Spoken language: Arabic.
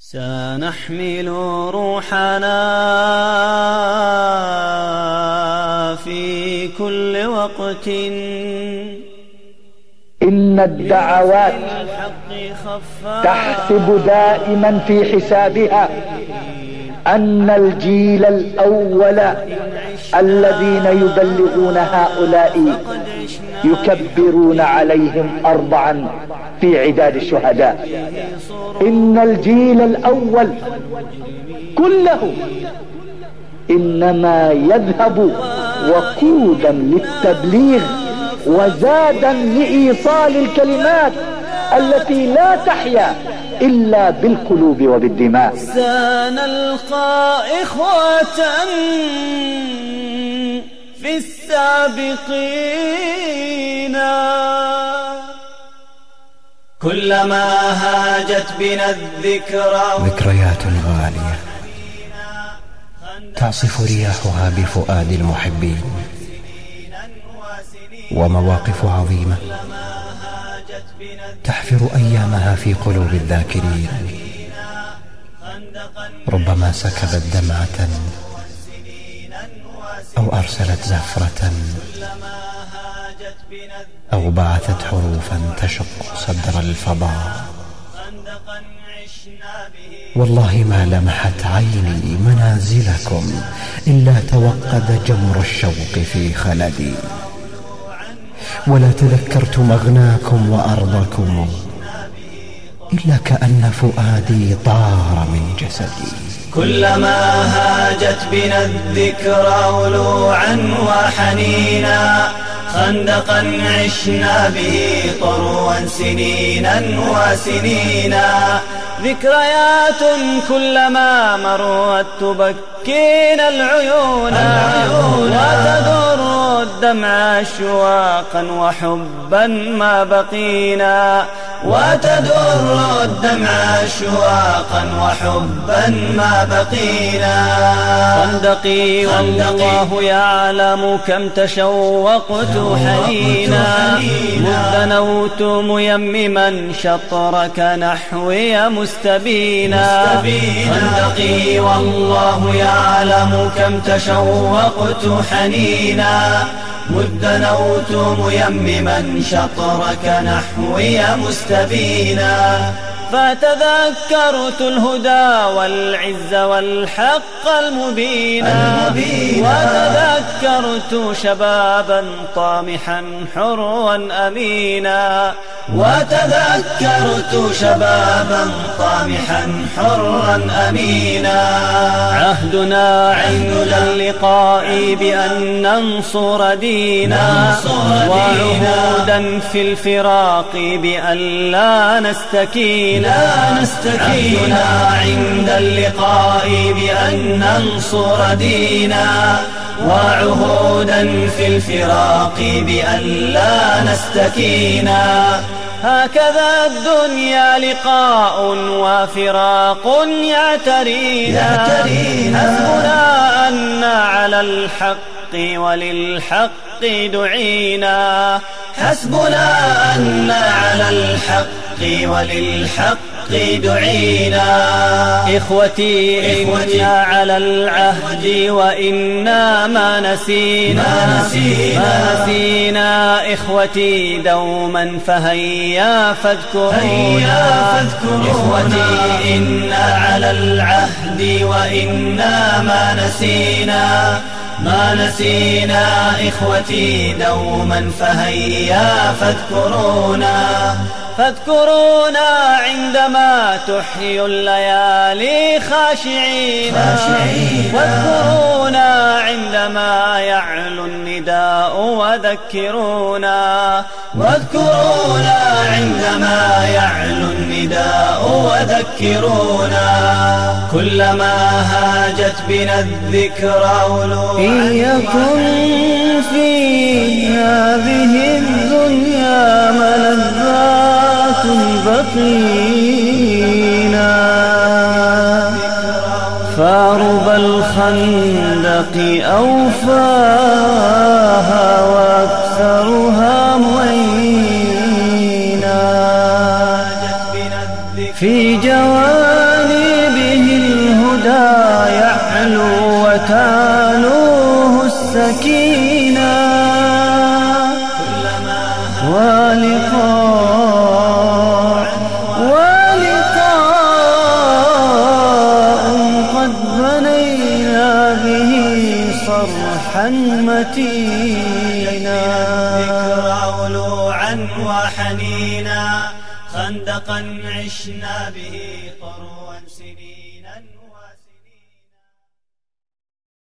سنحمل روحنا في كل وقت. إن الدعوات تحسب دائما في حسابها أن الجيل الأول الذين يبلغون هؤلاء يكبرون عليهم 4 في عداد الشهداء. إن الجيل الأول كله إنما يذهب وقودا للتبليغ وزادا لإيصال الكلمات التي لا تحيا إلا بالقلوب وبالدماء. سنلقى إخوة في السابقين كلما هاجت بنا الذكرى. ذكريات غالية تعصف رياحها بفؤاد المحبين، ومواقف عظيمة تحفر أيامها في قلوب الذاكرين. ربما سكبت دمعة أو أرسلت زفرة أو بعثت حروفا تشق صدر الفضاء. والله ما لمحت عيني منازلكم إلا توقد جمر الشوق في خلدي، ولا تذكرت مغناكم وأرضكم إلا كأن فؤادي طار من جسدي. كلما هاجت بنا الذكرى ولوعا وحنينا خندقا عشنا به طروا سنينا وسنينا. ذكريات كلما مرت تبكينا العيون وتدر الدمع أشواقا وحبا ما بقينا. وتدر الدمع أشواقا وحبا ما بقينا. خندقي والله يعلم كم تشوقت حنينا مذ نوت ميمما شطرك نحوي مستبينا. خندقي والله يعلم كم تشوقت حنينا مذ نوت ميمما شطرك نحوي مستبينا. فتذكرت الهدى والعز والحق المبينا وتذكرت شبابا طامحا حرا أمينا. وتذكرت شبابا طامحا حرا أمينا. عهدنا عند اللقاء بأن ننصر دينا وعهودا في الفراق بأن لا نستكينا. عهدنا عند اللقاء بأن ننصر دينا وعهودا في الفراق بأن لا نستكينا. هكذا الدنيا لقاء وفراق يعترينا. حسبنا أن على الحق وللحق دعينا. حسبنا أن على الحق وللحق دعينا. إخوتي إنا على العهد وإنا ما نسينا. إخوتي دوما فهيا فاذكرونا. إخوتي إنا على العهد وإنا ما نسينا. إخوتي دوما فهيا فاذكرونا عندما تحيي الليالي خاشعين. واذكرونا عندما يعلو النداء وذكرونا. واذكرونا عندما يعلو النداء وذكرونا. كلما هاجت بنا الذكرى ولوعا. إن يكن في هذه الدنيا ملذات بقينا فارب الخندق أوفاها وأكثرها معينا. في جوانب الندى يعلو وتالوه السكينة ولقاء قد بنينا به صرحا متينا ذكرى ولوعا وحنينا خندقا عشنا به طروا سنين.